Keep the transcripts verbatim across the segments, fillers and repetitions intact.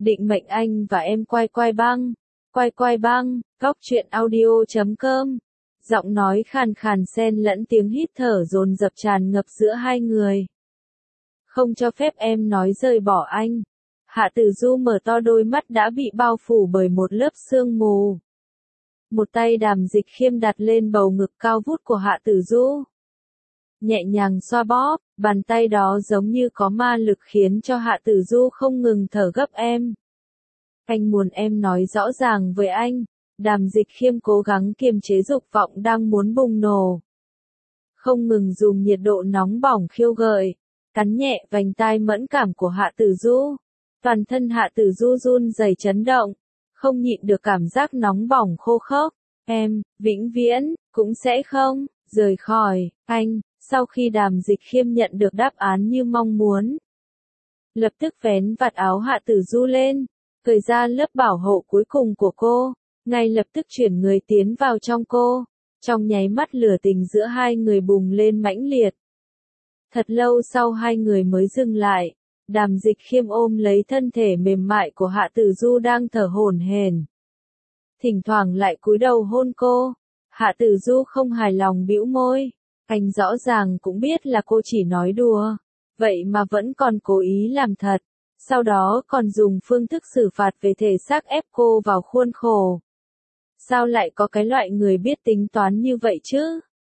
định mệnh anh và em quay quay băng. Quay quay băng, góc truyện audio chấm com. Giọng nói khàn khàn xen lẫn tiếng hít thở dồn dập tràn ngập giữa hai người. Không cho phép em nói rời bỏ anh. Hạ Tử Du mở to đôi mắt đã bị bao phủ bởi một lớp sương mù. Một tay Đàm Dịch Khiêm đặt lên bầu ngực cao vút của Hạ Tử Du. Nhẹ nhàng xoa bóp, bàn tay đó giống như có ma lực khiến cho Hạ Tử Du không ngừng thở gấp em. Anh muốn em nói rõ ràng với anh. Đàm Dịch Khiêm cố gắng kiềm chế dục vọng đang muốn bùng nổ. Không ngừng dùng nhiệt độ nóng bỏng khiêu gợi, cắn nhẹ vành tai mẫn cảm của Hạ Tử Du. Toàn thân Hạ Tử Du run rẩy chấn động, không nhịn được cảm giác nóng bỏng khô khốc. Em, vĩnh viễn, cũng sẽ không, rời khỏi, anh. Sau khi Đàm Dịch Khiêm nhận được đáp án như mong muốn, lập tức vén vạt áo Hạ Tử Du lên, cởi ra lớp bảo hộ cuối cùng của cô, ngay lập tức chuyển người tiến vào trong cô. Trong nháy mắt lửa tình giữa hai người bùng lên mãnh liệt. Thật lâu sau hai người mới dừng lại, Đàm Dịch Khiêm ôm lấy thân thể mềm mại của Hạ Tử Du đang thở hổn hển. Thỉnh thoảng lại cúi đầu hôn cô. Hạ Tử Du không hài lòng bĩu môi. Anh rõ ràng cũng biết là cô chỉ nói đùa, vậy mà vẫn còn cố ý làm thật, sau đó còn dùng phương thức xử phạt về thể xác ép cô vào khuôn khổ. Sao lại có cái loại người biết tính toán như vậy chứ?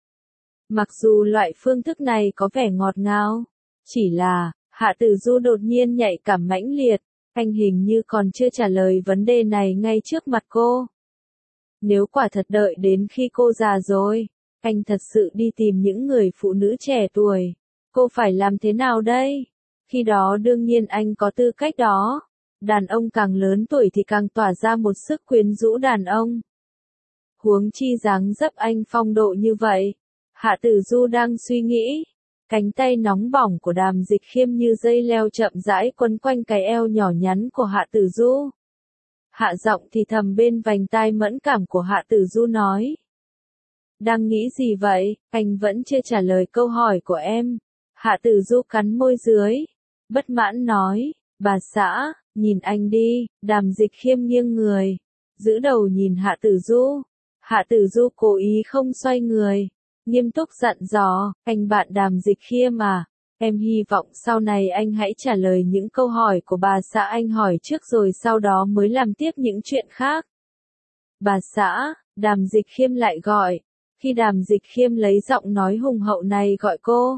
Mặc dù loại phương thức này có vẻ ngọt ngào, chỉ là, Hạ Tử Du đột nhiên nhạy cảm mãnh liệt, anh hình như còn chưa trả lời vấn đề này ngay trước mặt cô. Nếu quả thật đợi đến khi cô già rồi, anh thật sự đi tìm những người phụ nữ trẻ tuổi, cô phải làm thế nào đây? Khi đó đương nhiên anh có tư cách đó. Đàn ông càng lớn tuổi thì càng tỏa ra một sức quyến rũ đàn ông. Huống chi dáng dấp anh phong độ như vậy. Hạ Tử Du đang suy nghĩ. Cánh tay nóng bỏng của Đàm Dịch Khiêm như dây leo chậm rãi quấn quanh cái eo nhỏ nhắn của Hạ Tử Du. Hạ giọng thì thầm bên vành tai mẫn cảm của Hạ Tử Du nói. Đang nghĩ gì vậy? Anh vẫn chưa trả lời câu hỏi của em. Hạ Tử Du cắn môi dưới, bất mãn nói, bà xã, nhìn anh đi. Đàm Dịch Khiêm nghiêng người, giữ đầu nhìn Hạ Tử Du. Hạ Tử Du cố ý không xoay người, nghiêm túc dặn dò, anh bạn Đàm Dịch Khiêm à, em hy vọng sau này anh hãy trả lời những câu hỏi của bà xã anh hỏi trước rồi sau đó mới làm tiếp những chuyện khác. Bà xã, Đàm Dịch Khiêm lại gọi. Khi Đàm Dịch Khiêm lấy giọng nói hùng hậu này gọi cô,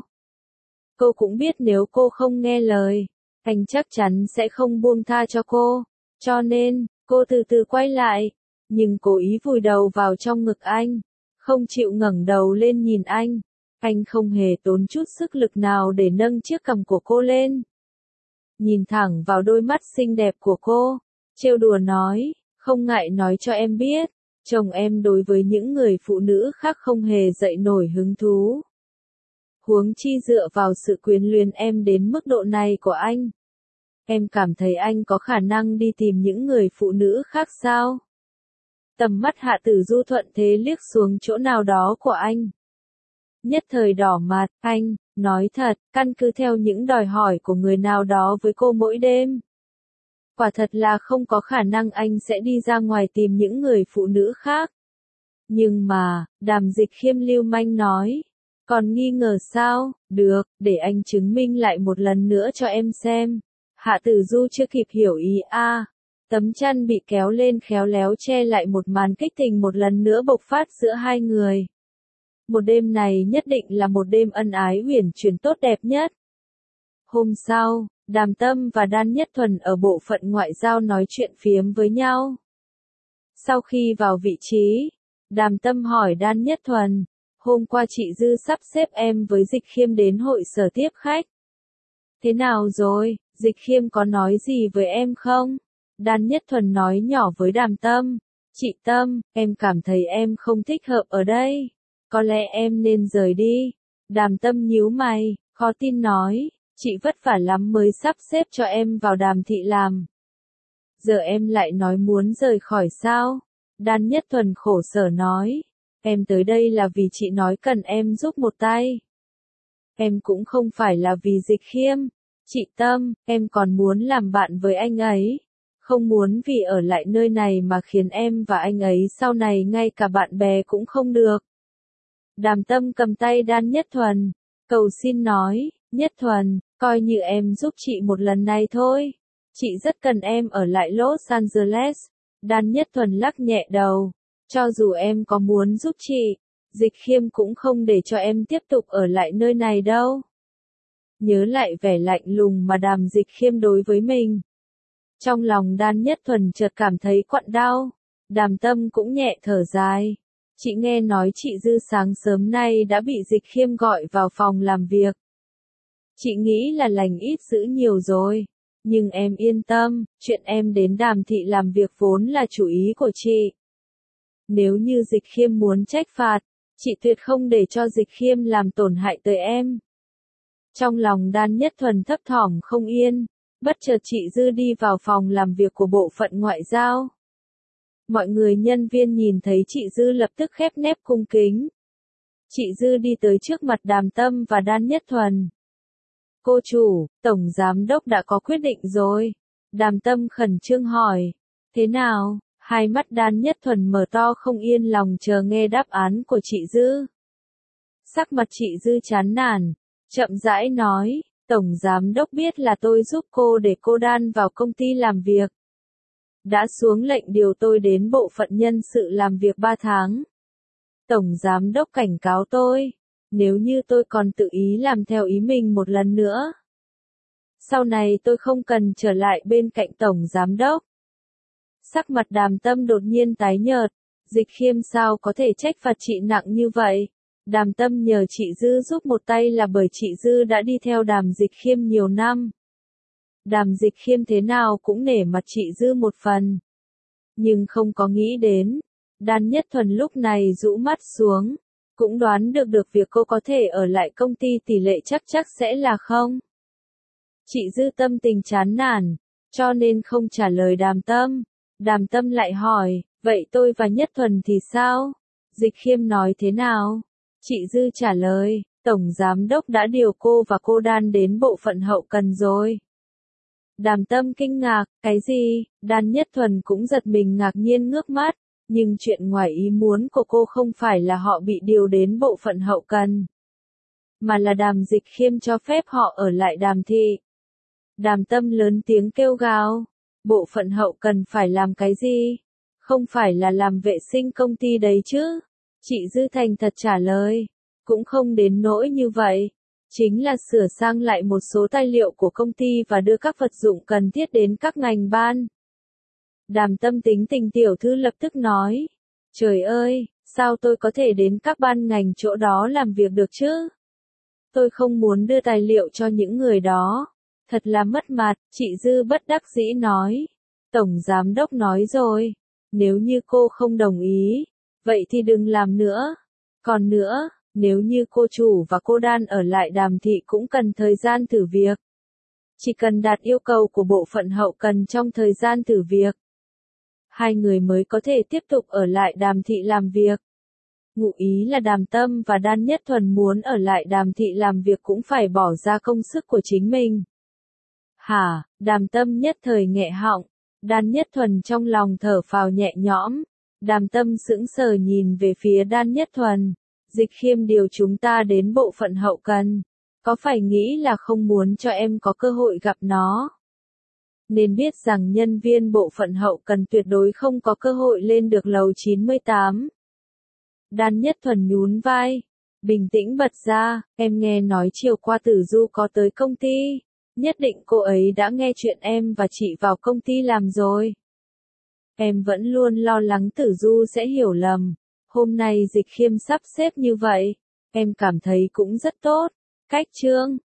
cô cũng biết nếu cô không nghe lời, anh chắc chắn sẽ không buông tha cho cô. Cho nên, cô từ từ quay lại, nhưng cố ý vùi đầu vào trong ngực anh, không chịu ngẩng đầu lên nhìn anh. Anh không hề tốn chút sức lực nào để nâng chiếc cằm của cô lên. Nhìn thẳng vào đôi mắt xinh đẹp của cô, trêu đùa nói, không ngại nói cho em biết. Chồng em đối với những người phụ nữ khác không hề dậy nổi hứng thú. Huống chi dựa vào sự quyến luyến em đến mức độ này của anh. Em cảm thấy anh có khả năng đi tìm những người phụ nữ khác sao? Tầm mắt Hạ Tử Du thuận thế liếc xuống chỗ nào đó của anh. Nhất thời đỏ mặt, anh, nói thật, căn cứ theo những đòi hỏi của người nào đó với cô mỗi đêm. Quả thật là không có khả năng anh sẽ đi ra ngoài tìm những người phụ nữ khác. Nhưng mà, Đàm Dịch Khiêm lưu manh nói. Còn nghi ngờ sao? Được, để anh chứng minh lại một lần nữa cho em xem. Hạ Tử Du chưa kịp hiểu ý a. À, tấm chăn bị kéo lên khéo léo che lại một màn kích tình một lần nữa bộc phát giữa hai người. Một đêm này nhất định là một đêm ân ái uyển chuyển tốt đẹp nhất. Hôm sau, Đàm Tâm và Đan Nhất Thuần ở bộ phận ngoại giao nói chuyện phiếm với nhau. Sau khi vào vị trí, Đàm Tâm hỏi Đan Nhất Thuần, hôm qua chị Dư sắp xếp em với Dịch Khiêm đến hội sở tiếp khách. Thế nào rồi, Dịch Khiêm có nói gì với em không? Đan Nhất Thuần nói nhỏ với Đàm Tâm, chị Tâm, em cảm thấy em không thích hợp ở đây. Có lẽ em nên rời đi. Đàm Tâm nhíu mày, khó tin nói. Chị vất vả lắm mới sắp xếp cho em vào Đàm thị làm. Giờ em lại nói muốn rời khỏi sao? Đan Nhất Thuần khổ sở nói. Em tới đây là vì chị nói cần em giúp một tay. Em cũng không phải là vì Dịch Khiêm. Chị Tâm, em còn muốn làm bạn với anh ấy. Không muốn vì ở lại nơi này mà khiến em và anh ấy sau này ngay cả bạn bè cũng không được. Đàm Tâm cầm tay Đan Nhất Thuần, cầu xin nói, Nhất Thuần, coi như em giúp chị một lần này thôi. Chị rất cần em ở lại Los Angeles. Đan Nhất Thuần lắc nhẹ đầu, cho dù em có muốn giúp chị, Dịch Khiêm cũng không để cho em tiếp tục ở lại nơi này đâu. Nhớ lại vẻ lạnh lùng mà Đàm Dịch Khiêm đối với mình. Trong lòng Đan Nhất Thuần chợt cảm thấy quặn đau. Đàm Tâm cũng nhẹ thở dài. Chị nghe nói chị Dư sáng sớm nay đã bị Dịch Khiêm gọi vào phòng làm việc. Chị nghĩ là lành ít dữ nhiều rồi. Nhưng em yên tâm, chuyện em đến Đàm thị làm việc vốn là chủ ý của chị. Nếu như Dịch Khiêm muốn trách phạt, chị tuyệt không để cho Dịch Khiêm làm tổn hại tới em. Trong lòng Đan Nhất Thuần thấp thỏm không yên, bất chợt chị Dư đi vào phòng làm việc của bộ phận ngoại giao. Mọi người nhân viên nhìn thấy chị Dư lập tức khép nép cung kính. Chị Dư đi tới trước mặt Đàm Tâm và Đan Nhất Thuần. Cô chủ, Tổng Giám Đốc đã có quyết định rồi. Đàm Tâm khẩn trương hỏi. Thế nào? Hai mắt Đan Nhất Thuần mở to không yên lòng chờ nghe đáp án của chị Dư. Sắc mặt chị Dư chán nản, chậm rãi nói, Tổng Giám Đốc biết là tôi giúp cô để cô Đan vào công ty làm việc. Đã xuống lệnh điều tôi đến bộ phận nhân sự làm việc ba tháng. Tổng Giám Đốc cảnh cáo tôi, nếu như tôi còn tự ý làm theo ý mình một lần nữa, sau này tôi không cần trở lại bên cạnh Tổng Giám Đốc. Sắc mặt Đàm Tâm đột nhiên tái nhợt, Dịch Khiêm sao có thể trách phạt chị nặng như vậy? Đàm Tâm nhờ chị Dư giúp một tay là bởi chị Dư đã đi theo Đàm Dịch Khiêm nhiều năm. Đàm Dịch Khiêm thế nào cũng nể mặt chị Dư một phần. Nhưng không có nghĩ đến, Đan Nhất Thuần lúc này rũ mắt xuống, cũng đoán được được việc cô có thể ở lại công ty tỷ lệ chắc chắc sẽ là không. Chị Dư tâm tình chán nản, cho nên không trả lời Đàm Tâm. Đàm Tâm lại hỏi, vậy tôi và Nhất Thuần thì sao? Dịch Khiêm nói thế nào? Chị Dư trả lời, Tổng Giám Đốc đã điều cô và cô Đan đến bộ phận hậu cần rồi. Đàm Tâm kinh ngạc, cái gì? Đan Nhất Thuần cũng giật mình ngạc nhiên ngước mắt, nhưng chuyện ngoài ý muốn của cô không phải là họ bị điều đến bộ phận hậu cần, mà là Đàm Dịch Khiêm cho phép họ ở lại Đàm thị. Đàm Tâm lớn tiếng kêu gào, bộ phận hậu cần phải làm cái gì? Không phải là làm vệ sinh công ty đấy chứ? Chị Dư thành thật trả lời, cũng không đến nỗi như vậy. Chính là sửa sang lại một số tài liệu của công ty và đưa các vật dụng cần thiết đến các ngành ban. Đàm Tâm tính tình tiểu thư lập tức nói, trời ơi, sao tôi có thể đến các ban ngành chỗ đó làm việc được chứ? Tôi không muốn đưa tài liệu cho những người đó. Thật là mất mặt, chị Dư bất đắc dĩ nói. Tổng Giám Đốc nói rồi, nếu như cô không đồng ý, vậy thì đừng làm nữa. Còn nữa, nếu như cô chủ và cô Đan ở lại Đàm thị cũng cần thời gian thử việc. Chỉ cần đạt yêu cầu của bộ phận hậu cần trong thời gian thử việc, hai người mới có thể tiếp tục ở lại Đàm thị làm việc. Ngụ ý là Đàm Tâm và Đan Nhất Thuần muốn ở lại Đàm thị làm việc cũng phải bỏ ra công sức của chính mình. Hả? Đàm Tâm nhất thời nghẹ họng, Đan Nhất Thuần trong lòng thở phào nhẹ nhõm. Đàm Tâm sững sờ nhìn về phía Đan Nhất Thuần. Dịch Khiêm điều chúng ta đến bộ phận hậu cần, có phải nghĩ là không muốn cho em có cơ hội gặp nó? Nên biết rằng nhân viên bộ phận hậu cần tuyệt đối không có cơ hội lên được lầu chín mươi tám. Đan Nhất Thuần nhún vai, bình tĩnh bật ra, em nghe nói chiều qua Tử Du có tới công ty, nhất định cô ấy đã nghe chuyện em và chị vào công ty làm rồi. Em vẫn luôn lo lắng Tử Du sẽ hiểu lầm. Hôm nay Dịch Khiêm sắp xếp như vậy, em cảm thấy cũng rất tốt. Cách chương